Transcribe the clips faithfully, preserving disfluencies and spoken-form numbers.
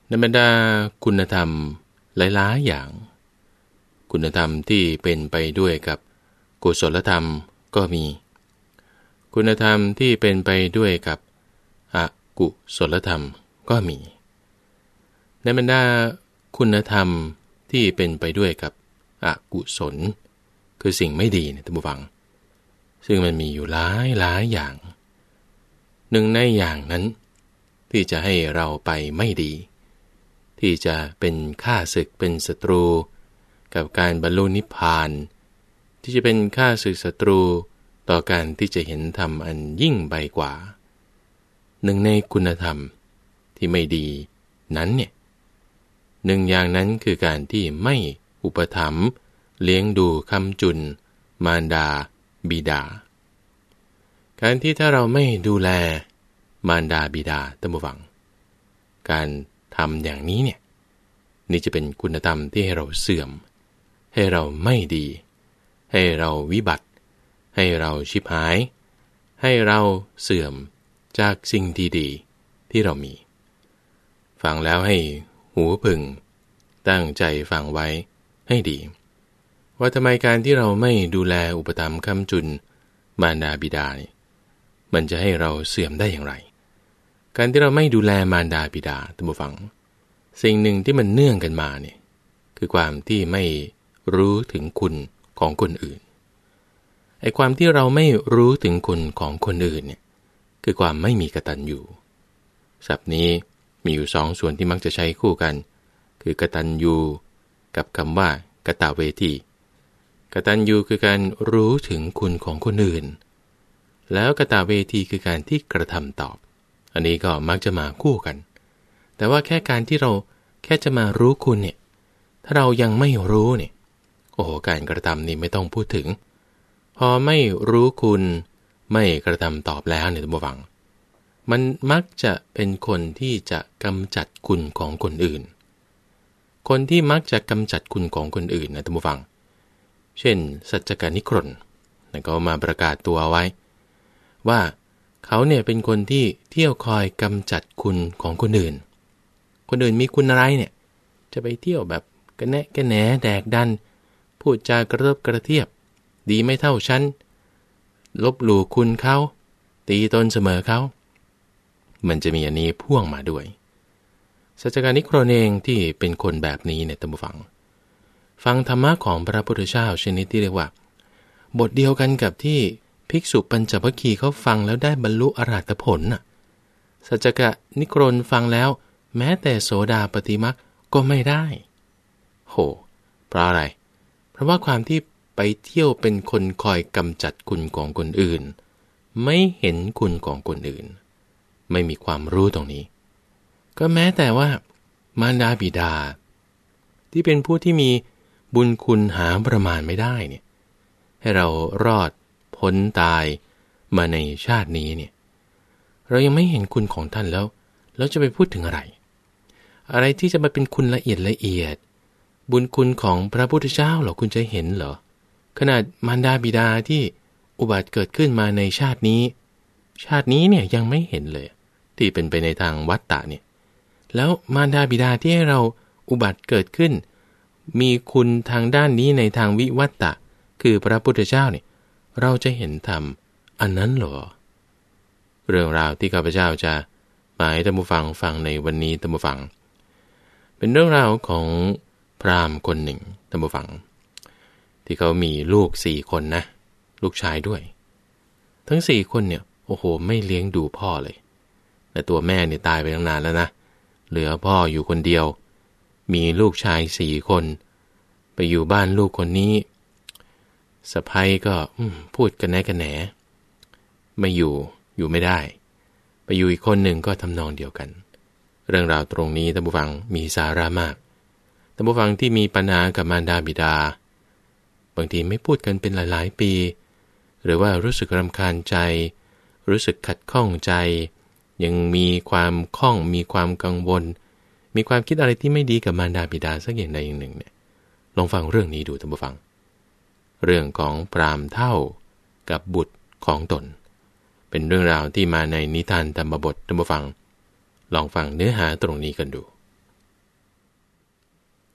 ในบรรดาคุณธรรมหลายๆอย่างคุณธรรมที่เป็นไปด้วยกับกุศลธรรมก็มีคุณธรรมที่เป็นไปด้วยกับอกุศลธรรมก็มีในบรรดาคุณธรรมที่เป็นไปด้วยกับอกุศลคือสิ่งไม่ดีนะท่านผู้ฟังซึ่งมันมีอยู่หลายหลายอย่างหนึ่งในอย่างนั้นที่จะให้เราไปไม่ดีที่จะเป็นข้าศึกเป็นศัตรูกับการบรรลุนิพพานที่จะเป็นข้าศึกศัตรูต่อการที่จะเห็นธรรมอันยิ่งไปกว่าหนึ่งในคุณธรรมที่ไม่ดีนั้นเนี่ยหนึ่งอย่างนั้นคือการที่ไม่อุปถัมภ์เลี้ยงดูค้ำจุนมารดาบิดาการที่ถ้าเราไม่ดูแลมารดาบิดาท่านผู้ฟังการทำอย่างนี้เนี่ยนี่จะเป็นคุณธรรมที่ให้เราเสื่อมให้เราไม่ดีให้เราวิบัติให้เราชิบหายให้เราเสื่อมจากสิ่งที่ดีที่เรามีฟังแล้วให้หูผึ่งตั้งใจฟังไว้ให้ดีว่าทำไมการที่เราไม่ดูแลอุปถัมภ์ค้ำจุนมารดาบิดามันจะให้เราเสื่อมได้อย่างไรการที่เราไม่ดูแลมารดาบิดาท่านผู้ฟังสิ่งหนึ่งที่มันเนื่องกันมาเนี่ยคือความที่ไม่รู้ถึงคุณของคนอื่นไอ้ความที่เราไม่รู้ถึงคุณของคนอื่นเนี่ยคือความไม่มีกตัญญูศัพท์นี้มีอยู่สองส่วนที่มักจะใช้คู่กันคือกตัญญูกับคำว่ากตเวทีกตัญญูคือการรู้ถึงคุณของคนอื่นแล้วกตเวทีคือการที่กระทำตอบอันนี้ก็มักจะมาคู่กันแต่ว่าแค่การที่เราแค่จะมารู้คุณเนี่ยถ้าเรายังไม่รู้เนี่ยโอ้โหการกระทำนี่ไม่ต้องพูดถึงพอไม่รู้คุณไม่กระทำตอบแล้วเนี่ยท่านผู้ฟังมันมักจะเป็นคนที่จะกำจัดคุณของคนอื่นคนที่มักจะกำจัดคุณของคนอื่นนะท่านผู้ฟังเช่นสัจจกนิครนแล้วก็มาประกาศตัวไว้ว่าเขาเนี่ยเป็นคนที่เที่ยวคอยกำจัดคุณของคนอื่นคนอื่นมีคุณอะไรเนี่ยจะไปเที่ยวแบบกระแนะกระแหนแดกดันพูดจากระเริบกระเทียบดีไม่เท่าฉันลบหลู่คุณเขาตีตนเสมอเขามันจะมีอันนี้พ่วงมาด้วยสัจจการนิโครนเองที่เป็นคนแบบนี้เนี่ยท่านผู้ฟังฟังธรรมะของพระพุทธเจ้าชนิดที่เรียกว่าบทเดียวกันกับที่ภิกษุปัญจวัคคีย์เขาฟังแล้วได้บรรลุอรหัตผลน่ะสัจจกนิโครนฟังแล้วแม้แต่โสดาปัตติมรรคก็ไม่ได้โหเพราะอะไรเพราะว่าความที่ไปเที่ยวเป็นคนคอยกำจัดคุณของคนอื่นไม่เห็นคุณของคนอื่นไม่มีความรู้ตรงนี้ก็แม้แต่ว่ามารดาบิดาที่เป็นผู้ที่มีบุญคุณหาประมาณไม่ได้เนี่ยให้เรารอดพ้นตายมาในชาตินี้เนี่ยเรายังไม่เห็นคุณของท่านแล้วแล้วจะไปพูดถึงอะไรอะไรที่จะมาเป็นคุณละเอียดละเอียดบุญคุณของพระพุทธเจ้าเหรอคุณจะเห็นเหรอขนาดมารดาบิดาที่อุบัติเกิดขึ้นมาในชาตินี้ชาตินี้เนี่ยยังไม่เห็นเลยที่เป็นไปในทางวัฏฏะเนี่ยแล้วมารดาบิดาที่ให้เราอุบัติเกิดขึ้นมีคุณทางด้านนี้ในทางวิวัตตะคือพระพุทธเจ้าเนี่ยเราจะเห็นธรรมอันนั้นเหรอเรื่องราวที่ข้าพเจ้าจะมาให้ท่านผู้ฟังฟังในวันนี้ท่านผู้ฟังเป็นเรื่องราวของพราหมณ์คนหนึ่งท่านผู้ฟังที่เขามีลูกสี่คนนะลูกชายด้วยทั้งสี่คนเนี่ยโอ้โหไม่เลี้ยงดูพ่อเลยแต่ตัวแม่เนี่ยตายไปตั้งนานแล้วนะเหลือพ่ออยู่คนเดียวมีลูกชายสี่คนไปอยู่บ้านลูกคนนี้สะใภ้ก็พูดกันแหนกันแหนไม่อยู่อยู่ไม่ได้ไปอยู่อีกคนหนึ่งก็ทำนองเดียวกันเรื่องราวตรงนี้ท่านผู้ฟังมีสาระมากท่านผู้ฟังที่มีปัญหากับมารดาบิดาบางทีไม่พูดกันเป็นหลายๆปีหรือว่ารู้สึกรำคาญใจรู้สึกขัดข้องใจยังมีความข้องมีความกังวลมีความคิดอะไรที่ไม่ดีกับมารดาบิดาสักอย่างใดอย่างหนึ่งเนี่ยลองฟังเรื่องนี้ดูท่านผู้ฟังเรื่องของพราหมณ์เฒ่ากับบุตรของตนเป็นเรื่องราวที่มาในนิทานธรรมบทท่านผู้ฟังลองฟังเนื้อหาตรงนี้กันดู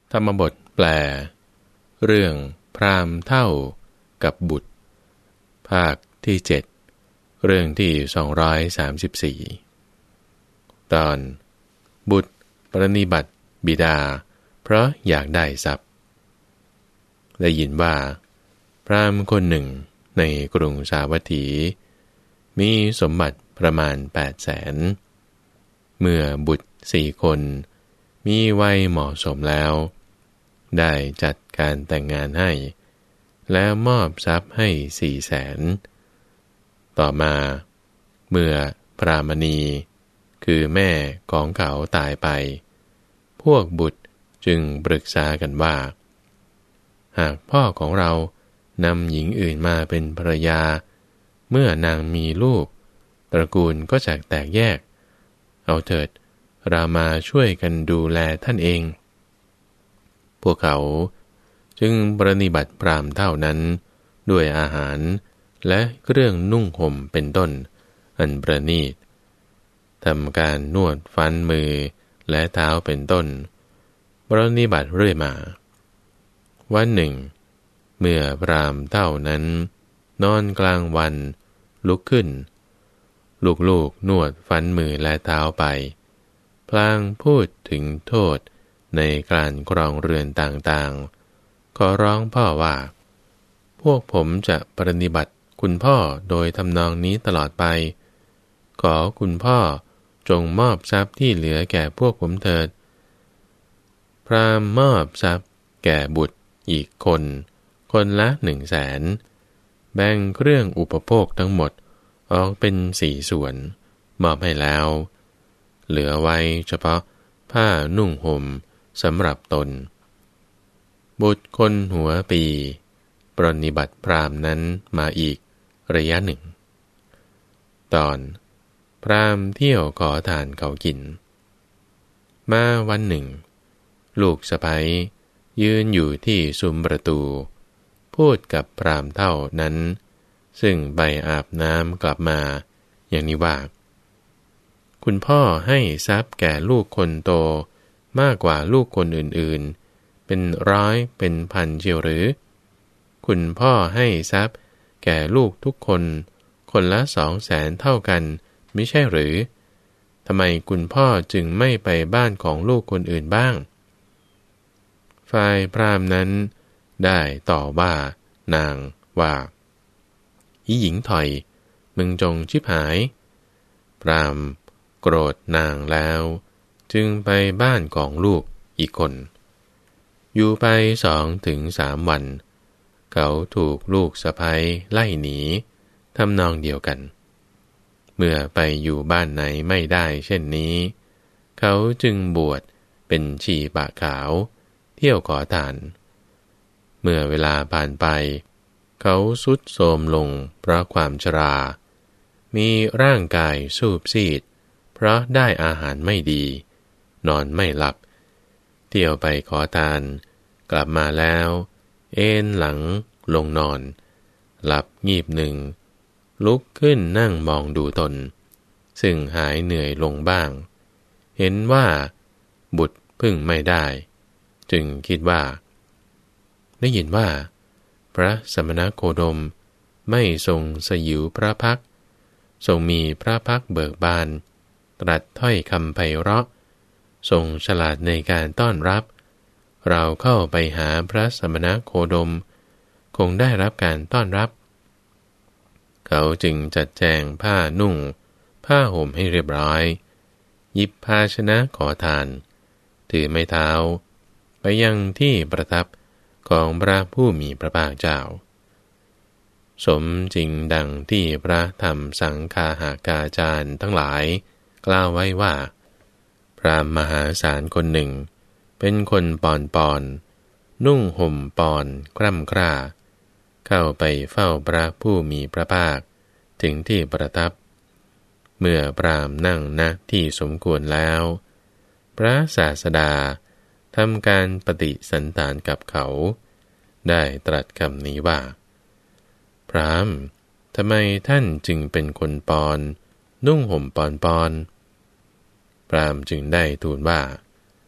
ธรรมบทแปลเรื่องพราหมณ์เฒ่ากับบุตรภาคที่เจ็ดเรื่องที่สองร้อยสามสิบสี่ตอนบุตรปรนนิบัติบิดาเพราะอยากได้ทรัพย์ได้ยินว่าพราหมณ์คนหนึ่งในกรุงสาวัตถีมีสมบัติประมาณแปดแสนเมื่อบุตรสี่คนมีวัยเหมาะสมแล้วได้จัดการแต่งงานให้แล้วมอบทรัพย์ให้สี่แสนต่อมาเมื่อพรามณีคือแม่ของเขาตายไปพวกบุตรจึงปรึกษากันว่าหากพ่อของเรานำหญิงอื่นมาเป็นภรรยาเมื่อนางมีลูกตระกูลก็จะแตกแยกเอาเถิดเรามาช่วยกันดูแลท่านเองพวกเขาจึงปรนนิบัติพราหมณ์เท่านั้นด้วยอาหารและเครื่องนุ่งห่มเป็นต้นอันประณีตทำการนวดฟันมือและเท้าเป็นต้นปรนนิบัติเรื่อยมาวันหนึ่งเมื่อพราหมณ์เท่านั้นนอนกลางวันลุกขึ้นลูกๆนวดฟันมือและเท้าไปพลางพูดถึงโทษในการครองเรือนต่างๆขอร้องพ่อว่าพวกผมจะปรนนิบัติคุณพ่อโดยทำนองนี้ตลอดไปขอคุณพ่อจงมอบทรัพย์ที่เหลือแก่พวกผมเถิดพราหมณ์มอบทรัพย์แก่บุตรอีกคนคนละหนึ่งแสนแบ่งเครื่องอุปโภคทั้งหมดออกเป็นสี่ส่วนมอบให้แล้วเหลือไว้เฉพาะผ้านุ่งห่มสำหรับตนบุตรคนหัวปีปรนนิบัติพราหมณ์นั้นมาอีกระยะหนึ่งตอนพราหมณ์เที่ยวขอทานเขากินมาวันหนึ่งลูกสะใภ้ยืนอยู่ที่ซุ้มประตูพูดกับพราหมณ์เฒ่านั้นซึ่งไปอาบน้ำกลับมาอย่างนี้ว่าคุณพ่อให้ทรัพย์แก่ลูกคนโตมากกว่าลูกคนอื่นๆเป็นร้อยเป็นพันเชียวหรือคุณพ่อให้ทรัพย์แก่ลูกทุกคนคนละสองแสนเท่ากันมิใช่หรือทำไมคุณพ่อจึงไม่ไปบ้านของลูกคนอื่นบ้างฝ่ายพราหมณ์นั้นได้ต่อว่านางว่าอีหญิงถอยมึงจงชิบหายพราหมณ์โกรธนางแล้วจึงไปบ้านของลูกอีกคนอยู่ไปสองถึงสามวันเขาถูกลูกสะใภ้ไล่หนีทำนองเดียวกันเมื่อไปอยู่บ้านไหนไม่ได้เช่นนี้เขาจึงบวชเป็นชีปะขาวเที่ยวขอทานเมื่อเวลาผ่านไปเขาทรุดโทรมลงเพราะความชรามีร่างกายสูบซีดเพราะได้อาหารไม่ดีนอนไม่หลับเที่ยวไปขอทานกลับมาแล้วเอนหลังลงนอนหลับงีบหนึ่งลุกขึ้นนั่งมองดูตนซึ่งหายเหนื่อยลงบ้างเห็นว่าบุตรพึ่งไม่ได้จึงคิดว่าได้ยินว่าพระสมณโคดมไม่ทรงสยิวพระพักตร์ทรงมีพระพักตร์เบิกบานตรัสถ้อยคำไพเราะทรงฉลาดในการต้อนรับเราเข้าไปหาพระสมณโคดมคงได้รับการต้อนรับเขาจึงจัดแจงผ้านุ่งผ้าห่มให้เรียบร้อยหยิบภาชนะขอทานถือไม้เท้าไปยังที่ประทับของพระผู้มีพระภาคเจ้าสมจริงดังที่พระธรรมสังฆาหากาจารย์ทั้งหลายกล่าวไว้ว่าพราหมณ์มหาศาลคนหนึ่งเป็นคนปอนปอนนุ่งห่มปอนคร่ำคร่าเข้าไปเฝ้าพระผู้มีพระภาคถึงที่ประทับเมื่อพราหมณ์นั่งณที่สมควรแล้วพระศาสดาทำการปฏิสันถานกับเขาได้ตรัสคำนี้ว่าพราหมณ์ทำไมท่านจึงเป็นคนปอนนุ่งห่มปอนปอนพราหมณ์จึงได้ทูลว่า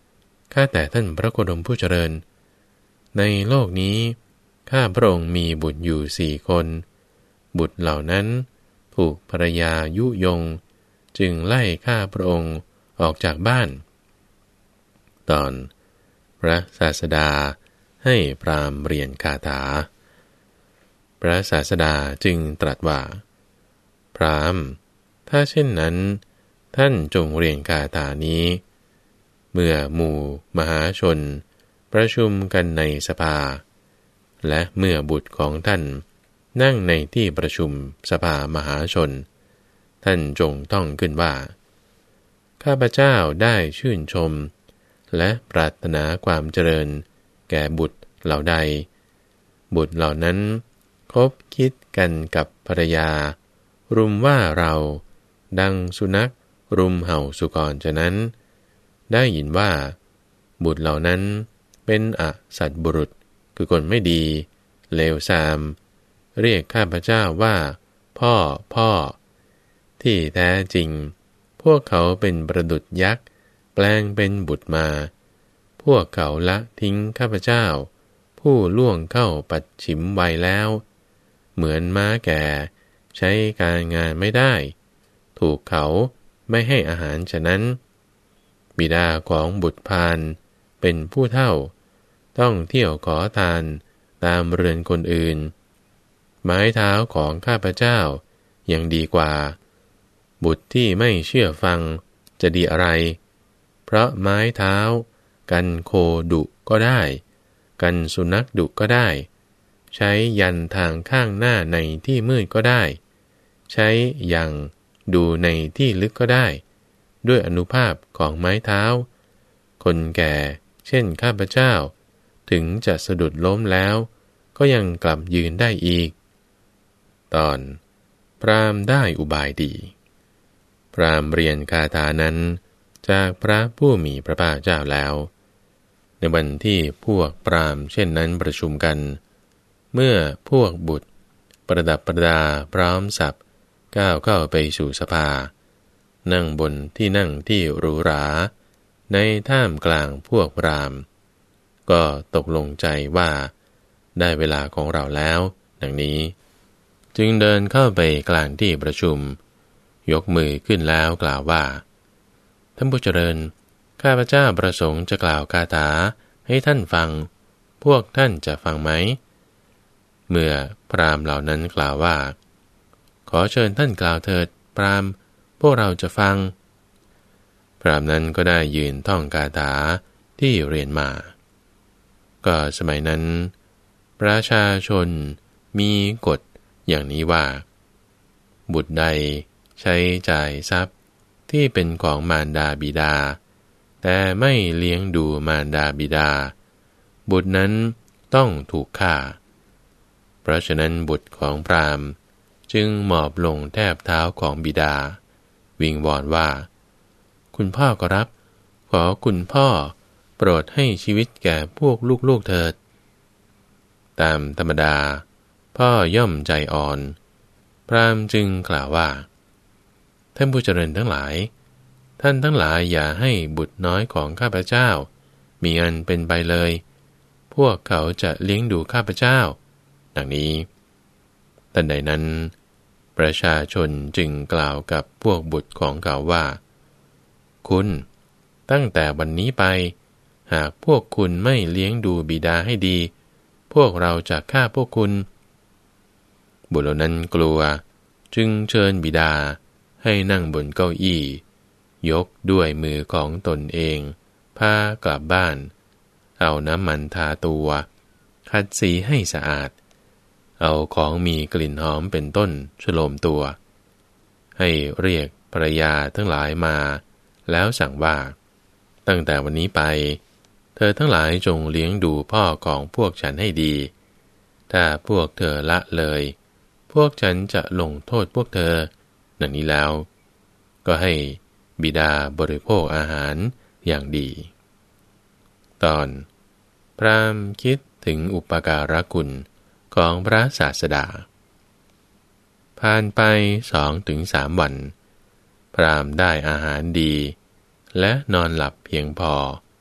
ข้าแต่ท่านพระโคดมผู้เจริญในโลกนี้ข้าพระองค์มีบุตรอยู่สี่คนบุตรเหล่านั้นถูกภรรยายุยงจึงไล่ข้าพระองค์ออกจากบ้านตอนพระศาสดาให้พราหมณ์เรียนคาถาพระศาสดาจึงตรัสว่าพราหมณ์ถ้าเช่นนั้นท่านจงเรียนคาถานี้เมื่อหมู่มหาชนประชุมกันในสภาและเมื่อบุตรของท่านนั่งในที่ประชุมสภามหาชนท่านจงท่องขึ้นว่าข้าพเจ้าได้ชื่นชมและปรารถนาความเจริญแก่บุตรเหล่าใดบุตรเหล่านั้นคบคิดกันกับภรรยารุมว่าเราดังสุนัขรุมเห่าสุกรฉะนั้นได้ยินว่าบุตรเหล่านั้นเป็นอสัตบุรุษคือคนไม่ดีเลวทรามเรียกข้าพเจ้าว่าพ่อพ่อที่แท้จริงพวกเขาเป็นประดุจยักษ์แปลงเป็นบุตรมาพวกเขาละทิ้งข้าพเจ้าผู้ล่วงเข้าปัจฉิมวัยแล้วเหมือนม้าแก่ใช้การงานไม่ได้ถูกเขาไม่ให้อาหารฉะนั้นบิดาของบุตรพาลเป็นผู้เฒ่าต้องเที่ยวขอทานตามเรือนคนอื่นไม้เท้าของข้าพเจ้ายังดีกว่าบุตรที่ไม่เชื่อฟังจะดีอะไรเพราะไม้เท้ากันโคดุก็ได้กันสุนัขดุก็ได้ใช้ยันทางข้างหน้าในที่มืดก็ได้ใช้ยังดูในที่ลึกก็ได้ด้วยอานุภาพของไม้เท้าคนแก่เช่นข้าพเจ้าถึงจะสะดุดล้มแล้วก็ยังกลับยืนได้อีกตอนพราหมณ์ได้อุบายดีพราหมณ์เรียนคาถานั้นจากพระผู้มีพระภาคเจ้าแล้วในวันที่พวกพราหมณ์เช่นนั้นประชุมกันเมื่อพวกบุตรประดับประดาพร้อมสับก้าวเข้าไปสู่สภานั่งบนที่นั่งที่หรูหราในท่ามกลางพวกพราหมณ์ก็ตกลงใจว่าได้เวลาของเราแล้วดังนี้จึงเดินเข้าไปกลางที่ประชุมยกมือขึ้นแล้วกล่าวว่าท่านผู้เจริญข้าพเจ้าประสงค์จะกล่าวคาถาให้ท่านฟังพวกท่านจะฟังไหมเมื่อพราหมณ์เหล่านั้นกล่าวว่าขอเชิญท่านกล่าวเถิดพราหมณ์พวกเราจะฟังพราหมณ์นั้นก็ได้ยืนท่องคาถาที่เรียนมาก็สมัยนั้นประชาชนมีกฎอย่างนี้ว่าบุตรใดใช้จ่ายทรัพย์ที่เป็นของมารดาบิดาแต่ไม่เลี้ยงดูมารดาบิดาบุตรนั้นต้องถูกฆ่าเพราะฉะนั้นบุตรของพราหมณ์จึงหมอบลงแทบเท้าของบิดาวิงวอนว่าคุณพ่อก็รับขอคุณพ่อโปรดให้ชีวิตแก่พวกลูกๆเถิดตามธรรมดาพ่อย่อมใจอ่อนพราหมณ์จึงกล่าวว่าท่านผู้เจริญทั้งหลายท่านทั้งหลายอย่าให้บุตรน้อยของข้าพเจ้ามีอันเป็นไปเลยพวกเขาจะเลี้ยงดูข้าพเจ้าดังนี้ทันใดนั้นประชาชนจึงกล่าวกับพวกบุตรของเขาว่าคุณตั้งแต่วันนี้ไปหากพวกคุณไม่เลี้ยงดูบิดาให้ดีพวกเราจะฆ่าพวกคุณบุตรเหล่านั้นกลัวจึงเชิญบิดาให้นั่งบนเก้าอี้ยกด้วยมือของตนเองพากลับบ้านเอาน้ำมันทาตัวขัดสีให้สะอาดเอาของมีกลิ่นหอมเป็นต้นฉโลมตัวให้เรียกภรรยาทั้งหลายมาแล้วสั่งว่าตั้งแต่วันนี้ไปเธอทั้งหลายจงเลี้ยงดูพ่อของพวกฉันให้ดีถ้าพวกเธอละเลยพวกฉันจะลงโทษพวกเธอดังนี้แล้วก็ให้บิดาบริโภคอาหารอย่างดีตอนพราหมณ์คิดถึงอุปการะคุณของพระศาสดาผ่านไปสองถึงสามวันพราหมณ์ได้อาหารดีและนอนหลับเพียงพอ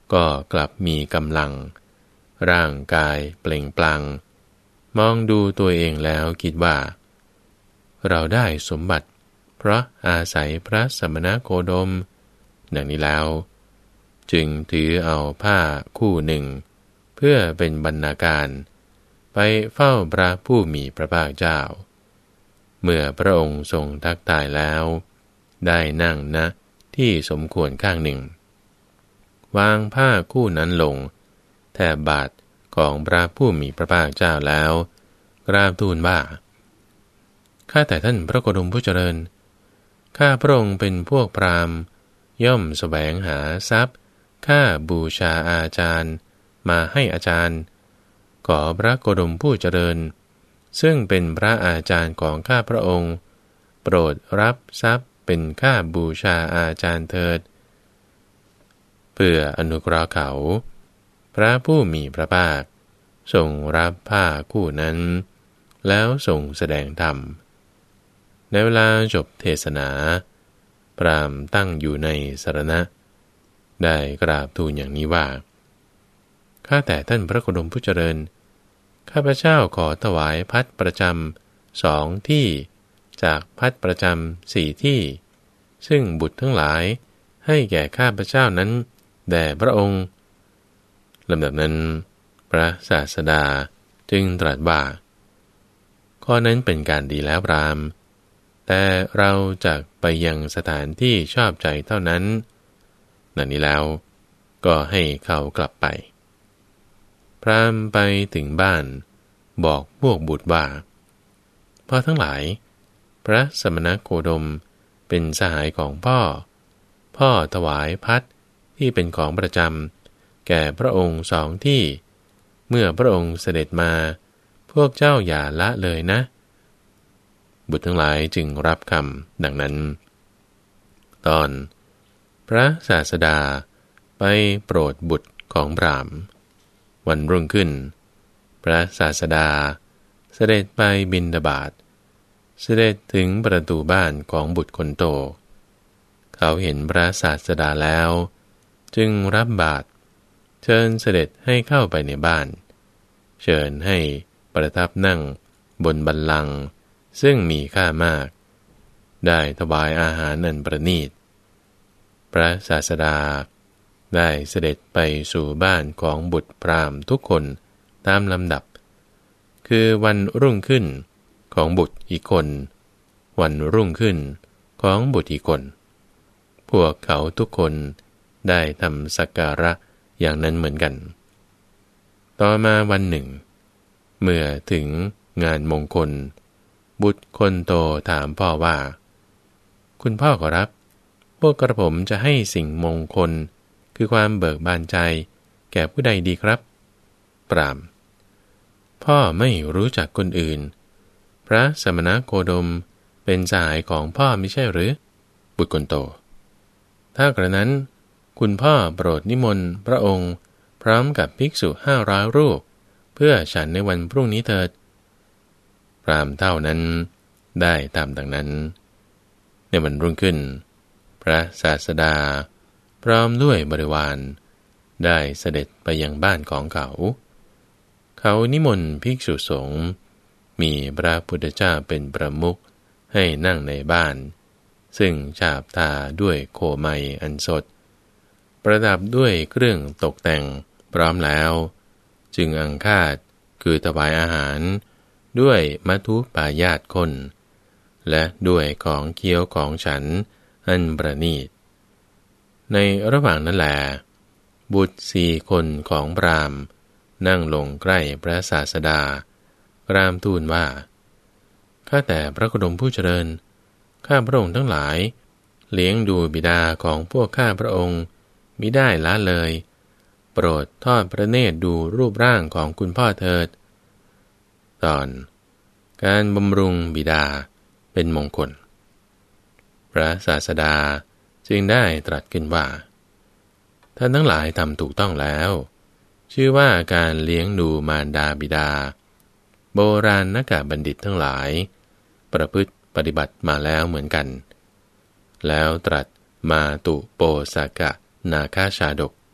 ก็กลับมีกำลังร่างกายเปล่งปลั่งมองดูตัวเองแล้วคิดว่าเราได้สมบัติเพราะอาศัยพระสมณโคดมดังนี้แล้วจึงถือเอาผ้าคู่หนึ่งเพื่อเป็นบรรณาการไปเฝ้าพระผู้มีพระภาคเจ้าเมื่อพระองค์ทรงทักทายแล้วได้นั่งณที่สมควรข้างหนึ่งวางผ้าคู่นั้นลงแทบบาทของพระผู้มีพระภาคเจ้าแล้วกราบทูลว่าข้าแต่ท่านพระโคดมผู้เจริญข้าพระองค์เป็นพวกพราหมณ์ย่อมแสวงหาทรัพย์ค่าบูชาอาจารย์มาให้อาจารย์ขอพระโคดมผู้เจริญซึ่งเป็นพระอาจารย์ของข้าพระองค์โปรดรับทรัพย์เป็นค่าบูชาอาจารย์เถิดเพื่ออนุเคราะห์เขาพระผู้มีพระภาคทรงรับผ้าคู่นั้นแล้วทรงแสดงธรรมในเวลาจบเทศนาพราหมณ์ตั้งอยู่ในสรณะได้กราบทูลอย่างนี้ว่าข้าแต่ท่านพระโคดมผู้เจริญข้าพเจ้าขอถวายภัตประจำสองที่จากภัตประจำสี่ที่ซึ่งบุตรทั้งหลายให้แก่ข้าพเจ้านั้นแด่พระองค์ลำดับนั้นพระศาสดาจึงตรัสว่าข้อนั้นเป็นการดีแล้วพราหมณ์แต่เราจะไปยังสถานที่ชอบใจเท่านั้นดังนี้แล้วก็ให้เขากลับไปพราหมณ์ไปถึงบ้านบอกพวกบุตรว่าพ่อทั้งหลายพระสมณโคดมเป็นสหายของพ่อพ่อถวายภัตที่เป็นของประจำแก่พระองค์สองที่เมื่อพระองค์เสด็จมาพวกเจ้าอย่าละเลยนะบุตรทั้งหลายจึงรับคำดังนั้นตอนพระศาสดาไปโปรดบุตรของพราหมณ์วันรุ่งขึ้นพระศาสดาเสด็จไปบิณฑบาตเสด็จถึงประตูบ้านของบุตรคนโตเขาเห็นพระศาสดาแล้วจึงรับบาตรเชิญเสด็จให้เข้าไปในบ้านเชิญให้ประทับนั่งบนบัลลังก์ซึ่งมีค่ามากได้ถวายอาหารอันประณีตพระศาสดาได้เสด็จไปสู่บ้านของบุตรพราหมณ์ทุกคนตามลำดับคือวันรุ่งขึ้นของบุตรอีกคนวันรุ่งขึ้นของบุตรอีกคนพวกเขาทุกคนได้ทำสักการะอย่างนั้นเหมือนกันต่อมาวันหนึ่งเมื่อถึงงานมงคลบุตรคนโตถามพ่อว่าคุณพ่อขอรับพวกกระผมจะให้สิ่งมงคลคือความเบิกบานใจแก่ผู้ใดดีครับปรามพ่อไม่รู้จักคนอื่นพระสมณโคดมเป็นสหายของพ่อไม่ใช่หรือบุตรคนโตถ้ากระนั้นคุณพ่อโปรดนิมนต์พระองค์พร้อมกับภิกษุห้าร้อยรูปเพื่อฉันในวันพรุ่งนี้เถิดพราหมณ์เท่านั้นได้ตามดังนั้นในวันรุ่งขึ้นพระศาสดาพร้อมด้วยบริวารได้เสด็จไปยังบ้านของเขาเขานิมนต์ภิกษุสงฆ์มีพระพุทธเจ้าเป็นประมุขให้นั่งในบ้านซึ่งฉาบทาด้วยโคไมอันสดประดับด้วยเครื่องตกแต่งพร้อมแล้วจึงอังคาดคือถวายอาหารด้วยมัทุปายาตคนและด้วยของเคี้ยวของฉันอันประณีตในระหว่างนั้นแลบุตรสี่คนของพราหมณ์นั่งลงใกล้พระศาสดากราบทูลว่าข้าแต่พระโคดมผู้เจริญข้าพระองค์ทั้งหลายเลี้ยงดูบิดาของพวกข้าพระองค์มิได้ละเลยโปรดทอดพระเนตรดูรูปร่างของคุณพ่อเถิดตอนการบำรุงบิดาเป็นมงคลพระศาสดาจึงได้ตรัสขึ้นว่าท่านทั้งหลายทำถูกต้องแล้วชื่อว่าการเลี้ยงดูมารดาบิดาโบราณนักบัณฑิตทั้งหลายประพฤติปฏิบัติมาแล้วเหมือนกันแล้วตรัสมาตุโปสกะนาคาชาดก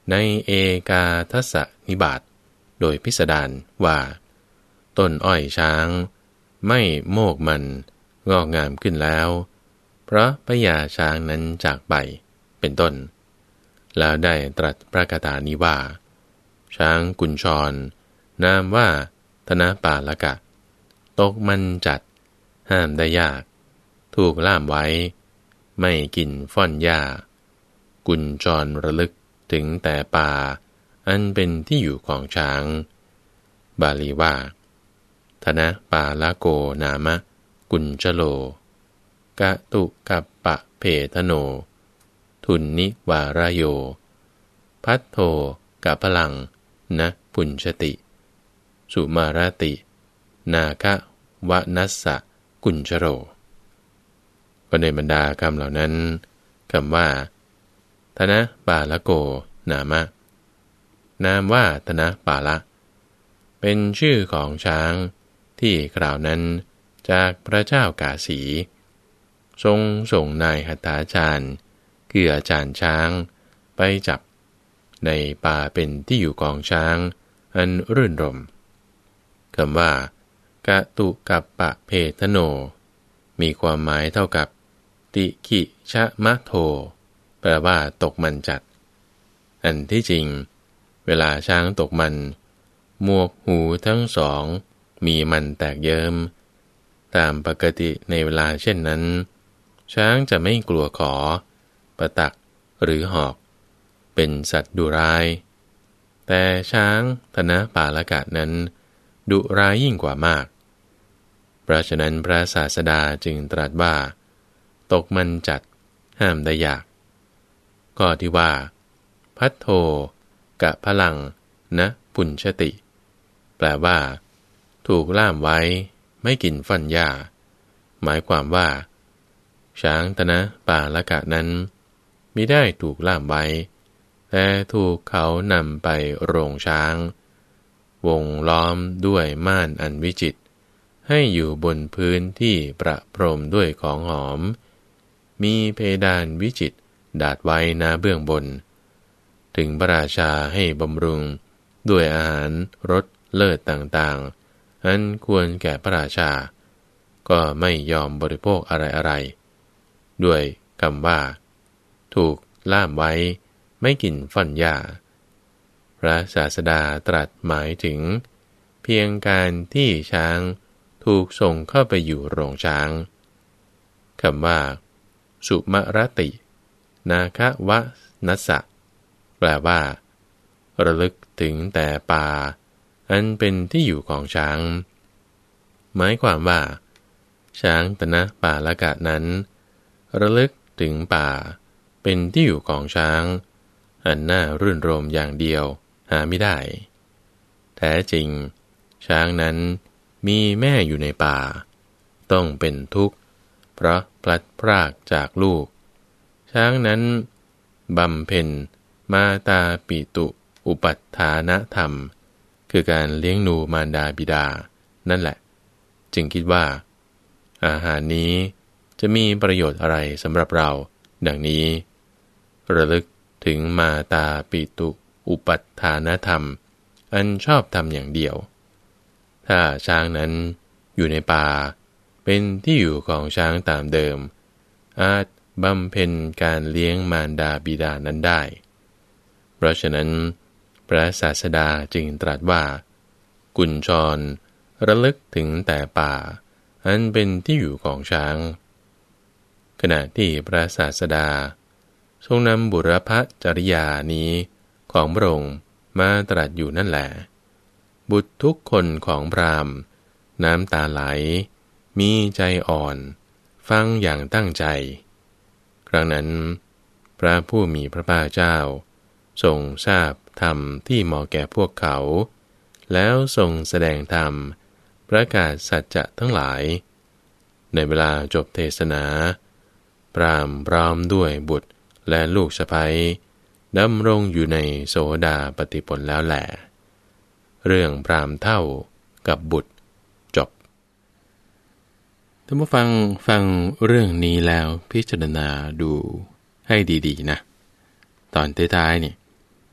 ในเอกาทัสสนิบาตโดยพิสดารว่าต้นอ้อยช้างไม่โมกมันงอกงามขึ้นแล้วเพราะพญาช้างนั้นจากไปเป็นต้นแล้วได้ตรัสพระคาถานี้ว่าช้างกุญชรนามว่าธนปาลกะตกมันจัดห้ามได้ยากถูกล่ามไว้ไม่กินฟ่อนหญ้ากุญชรระลึกถึงแต่ป่าอันเป็นที่อยู่ของช้างบาลีว่าธนปาลโกนามะกุญชโลกะตุกัปปะเพทโนทุนนิวารโยพัทโธกะพลังนะพุญชติสุมารตินาคะวนัสสะกุญชโรก็ในบรรดาคำเหล่านั้นคำว่าธนปาลโกนามะนามว่าธนปาละเป็นชื่อของช้างที่กล่าวนั้นจากพระเจ้ากาสีทรงส่งนายหัตถาจารย์คืออาจารย์ช้างไปจับในป่าเป็นที่อยู่ของช้างอันรื่นรมคำว่ากะตุกัปปะเพทโนมีความหมายเท่ากับติขิชะมะโทแปลว่าตกมันจัดอันที่จริงเวลาช้างตกมันหมวกหูทั้งสองมีมันแตกเยิ้มตามปกติในเวลาเช่นนั้นช้างจะไม่กลัวขอปะตักหรือหอกเป็นสัตว์ดุร้ายแต่ช้างธนปาลกะนั้นดุร้ายยิ่งกว่ามากเพราะฉะนั้นพระศาสดาจึงตรัสว่าตกมันจัดห้ามได้ยากก็ที่ว่าพัทโธกะพลังนะพุญชติแปลว่าถูกล่ามไว้ไม่กินฟันหญ้าหมายความว่าช้างธนปาลกะนั้นมิได้ถูกล่ามไว้แต่ถูกเขานำไปโรงช้างวงล้อมด้วยม่านอันวิจิตรให้อยู่บนพื้นที่ประพรมด้วยของหอมมีเพดานวิจิตรดาดไว้ณเบื้องบนถึงพระราชาให้บำรุงด้วยอาหารรสเลิศต่างๆอันควรแก่พระราชาก็ไม่ยอมบริโภคอะไรๆด้วยคำว่าถูกล่ามไว้ไม่กินฟ่อนหญ้าพระศาสดาตรัสหมายถึงเพียงการที่ช้างถูกส่งเข้าไปอยู่โรงช้างคำว่าสุมรตินาคะวนัสสะแปลว่าระลึกถึงแต่ป่าอันเป็นที่อยู่ของช้างหมายความว่าช้างธนปาลกะนั้นระลึกถึงป่าเป็นที่อยู่ของช้างอันน่ารื่นรมอย่างเดียวหาไม่ได้แท้จริงช้างนั้นมีแม่อยู่ในป่าต้องเป็นทุกข์เพราะพลัดพรากจากลูกช้างนั้นบำเพ็ญมาตาปิตุอุปัฏฐานธรรมคือการเลี้ยงดูมารดาบิดานั่นแหละจึงคิดว่าอาหารนี้จะมีประโยชน์อะไรสำหรับเราดังนี้ระลึกถึงมาตาปิตุอุปัฏฐานธรรมอันชอบธรรมอย่างเดียวถ้าช้างนั้นอยู่ในป่าเป็นที่อยู่ของช้างตามเดิมอาจบำเพ็ญการเลี้ยงมารดาบิดานั้นได้เพราะฉะนั้นพระศาสดาจึงตรัสว่ากุญชรระลึกถึงแต่ป่าอันเป็นที่อยู่ของช้างขณะที่พระศาสดาทรงนำบุรพจริยานี้ของพระองค์มาตรัสอยู่นั่นแหละบุตรทุกคนของพราหมณ์น้ำตาไหลมีใจอ่อนฟังอย่างตั้งใจครั้งนั้นพระผู้มีพระภาคเจ้าทรงทราบธรรมที่เหมาะแก่พวกเขาแล้วทรงแสดงธรรมประกาศสัจจะทั้งหลายในเวลาจบเทศนาพราหมณ์พร้อมด้วยบุตรและลูกสะใภ้ดำรงอยู่ในโสดาปัตติผลแล้วแหละเรื่องพราหมณ์เฒ่ากับบุตรจบท่านผู้ฟังฟังเรื่องนี้แล้วพิจารณาดูให้ดีๆนะตอนท้ายๆนี่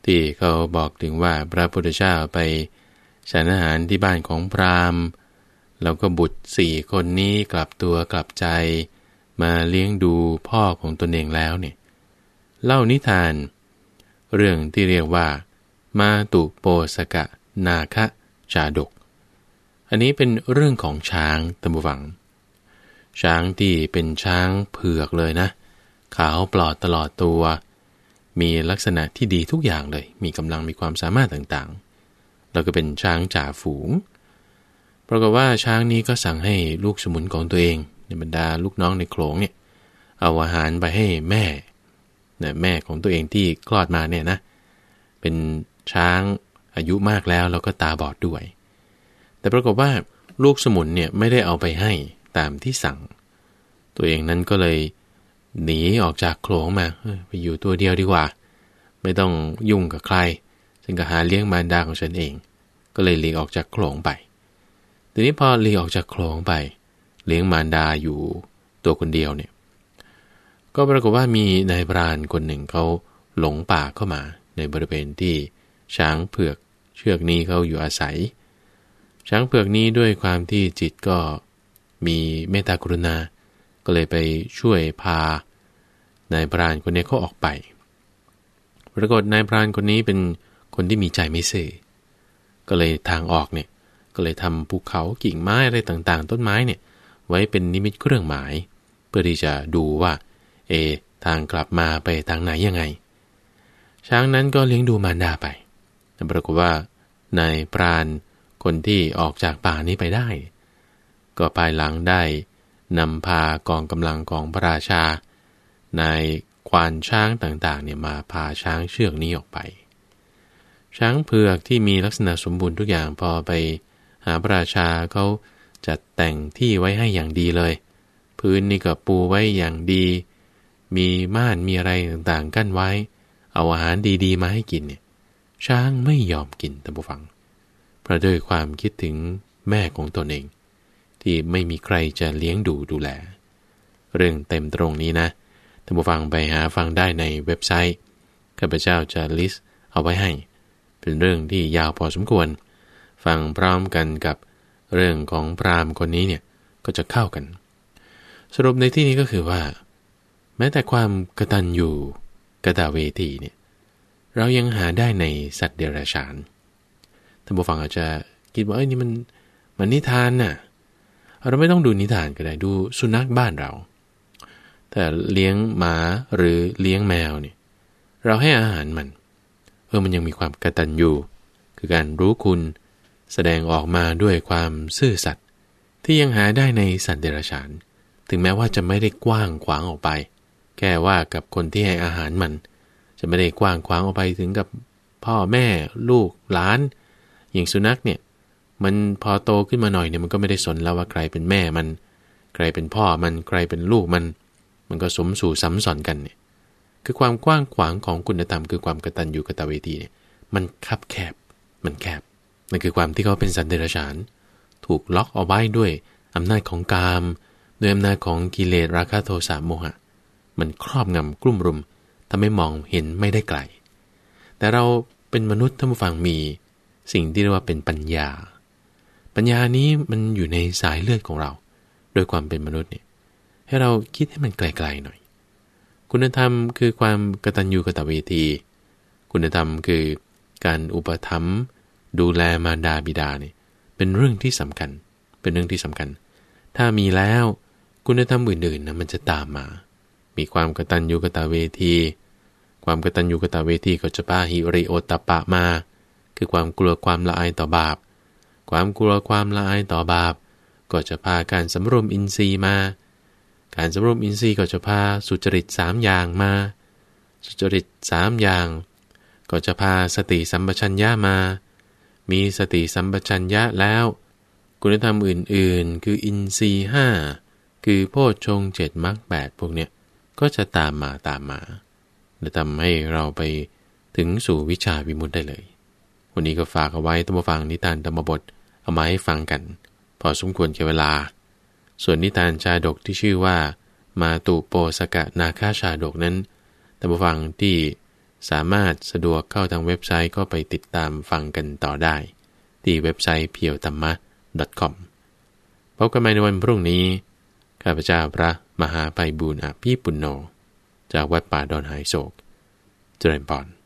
ที่เขาบอกถึงว่าพระพุทธเจ้าไปฉันอาหารที่บ้านของพราหมณ์แล้วก็บุตรสี่คนนี้กลับตัวกลับใจมาเลี้ยงดูพ่อของตนเองแล้วเนี่ยเล่านิทานเรื่องที่เรียกว่ามาตุโปสกะนาคชาดกอันนี้เป็นเรื่องของช้างตามฟังช้างที่เป็นช้างเผือกเลยนะขาวปลอดตลอดตัวมีลักษณะที่ดีทุกอย่างเลยมีกำลังมีความสามารถต่างๆแล้วก็เป็นช้างจ่าฝูงปรากฏว่าช้างนี้ก็สั่งให้ลูกสมุนของตัวเองในบรรดาลูกน้องในโขลงเนี่ยเอาอาหารไปให้แม่เนี่ยแม่ของตัวเองที่คลอดมาเนี่ยนะเป็นช้างอายุมากแล้วแล้วก็ตาบอดด้วยแต่ปรากฏว่าลูกสมุนเนี่ยไม่ได้เอาไปให้ตามที่สั่งตัวเองนั้นก็เลยหนีออกจากโขลงมาไปอยู่ตัวเดียวดีกว่าไม่ต้องยุ่งกับใครฉันก็หาเลี้ยงมารดาของฉันเองก็เลยหลีกออกจากโขลงไปทีนี้พอหลีกออกจากโขลงไปเลี้ยงมารดาอยู่ตัวคนเดียวเนี่ยก็ปรากฏว่ามีนายพรานคนหนึ่งเขาหลงป่าเข้ามาในบริเวณที่ช้างเผือกเชือกนี้เขาอยู่อาศัยช้างเผือกนี้ด้วยความที่จิตก็มีเมตตากรุณาก็เลยไปช่วยพานายพรานคนนี้เขาออกไปปรากฏนายพรานคนนี้เป็นคนที่มีใจไม่ซื่อก็เลยทางออกเนี่ยก็เลยทำภูเขากิ่งไม้อะไรต่างๆต้นไม้เนี่ยไว้เป็นนิมิตเครื่องหมายเพื่อที่จะดูว่าเอทางกลับมาไปทางไหนยังไงช้างนั้นก็เลี้ยงดูมารดาไปแต่ปรากฏว่านายพรานคนที่ออกจากป่านี้ไปได้ก็ภายหลังได้นำพากองกำลังของพระราชานายควานช้างต่างๆเนี่ยมาพาช้างเชือกนี้ออกไปช้างเผือกที่มีลักษณะสมบูรณ์ทุกอย่างพอไปหาพระราชาเขาจัดแต่งที่ไว้ให้อย่างดีเลยพื้นนี่ก็ปูไว้อย่างดีมีม่านมีอะไรต่างๆกั้นไว้เอาอาหารดีๆมาให้กินเนี่ยช้างไม่ยอมกินท่านผู้ฟังเพราะด้วยความคิดถึงแม่ของตนเองที่ไม่มีใครจะเลี้ยงดูดูแลเรื่องเต็มตรงนี้นะท่านผู้ฟังไปหาฟังได้ในเว็บไซต์ข้าพเจ้าจะลิสต์เอาไว้ให้เป็นเรื่องที่ยาวพอสมควรฟังพร้อมกันกับเรื่องของพราหมณ์คนนี้เนี่ยก็จะเข้ากันสรุปในที่นี้ก็คือว่าแม้แต่ความกตัญญูกตเวทีเนี่ยเรายังหาได้ในสัตว์เดรัจฉานท่านผู้ฟังอาจจะคิดว่าเอ้ยนี่มันมันนิทานน่ะเราไม่ต้องดูนิทานก็ได้ดูสุนัขบ้านเราแต่เลี้ยงหมาหรือเลี้ยงแมวเนี่ยเราให้อาหารมันเออมันยังมีความกตัญญูคือการรู้คุณแสดงออกมาด้วยความซื่อสัตย์ที่ยังหาได้ในสัตว์เดรัจฉานถึงแม้ว่าจะไม่ได้กว้างขวางออกไปแค่ว่ากับคนที่ให้อาหารมันจะไม่ได้กว้างขวางออกไปถึงกับพ่อแม่ลูกหลานอย่างสุนัขเนี่ยมันพอโตขึ้นมาหน่อยเนี่ยมันก็ไม่ได้สนแล้วว่าใครเป็นแม่มันใครเป็นพ่อมันใครเป็นลูกมันมันก็สมสู่ซ้ำซ้อนกันเนี่ยคือความกว้างขวางของคุณธรรมคือความกตัญญูกตเวทีเนี่ยมันคับแคบมันแคบนั่นคือความที่เขาเป็นสัตว์เดรัจฉานถูกล็อกเอาไว้ด้วยอำนาจของกามด้วยอำนาจของกิเลสราคะโทสะโมหะมันครอบงำกลุ่มรุมทำให้มองเห็นไม่ได้ไกลแต่เราเป็นมนุษย์ท่านผู้ฟังมีสิ่งที่เรียกว่าเป็นปัญญาปัญญานี้มันอยู่ในสายเลือดของเราโดยความเป็นมนุษย์เนี่ยให้เราคิดให้มันไกลๆหน่อยคุณธรรมคือความกตัญญูกตเวทีคุณธรรมคือการอุปถัมภ์ดูแลมารดาบิดาเนี่ยเป็นเรื่องที่สำคัญเป็นเรื่องที่สำคัญถ้ามีแล้วคุณธรรมอื่นๆนะมันจะตามมามีความกตัญญูกตเวทีความกตัญญูกตเวทีก็จะพาหิริโอตตัปปะมาคือความกลัวความละอายต่อบาปความกลัวความละอายต่อบาปก็จะพาการสำรวมอินทรีย์มาการสำรวมอินทรีย์ก็จะพาสุจริตสามอย่างมาสุจริตสามอย่างก็จะพาสติสัมปชัญญะมามีสติสัมปชัญญะแล้วคุณธรรมอื่นๆคืออินทรีย์ห้าคือโพชฌงค์เจ็ดมรรคแปดพวกเนี้ยก็จะตามมาตามมาและทำให้เราไปถึงสู่วิชาวิมุตติได้เลยวันนี้ก็ฝากเอาไว้ต้องมาฟังนิทานธรรมบทเอามาให้ฟังกันพอสมควรแก่เวลาส่วนนิทานชาดกที่ชื่อว่ามาตุโปสกะนาคาชาดกนั้นท่านผู้ฟังที่สามารถสะดวกเข้าทางเว็บไซต์ก็ไปติดตามฟังกันต่อได้ที่เว็บไซต์ เพียวธรรมะ ดอท คอม พบกันใหม่ในวันพรุ่งนี้ข้าพเจ้าพระมหาไพบูลย์อภิปุณโญจากวัดป่าดอนหายโศกเจริญพร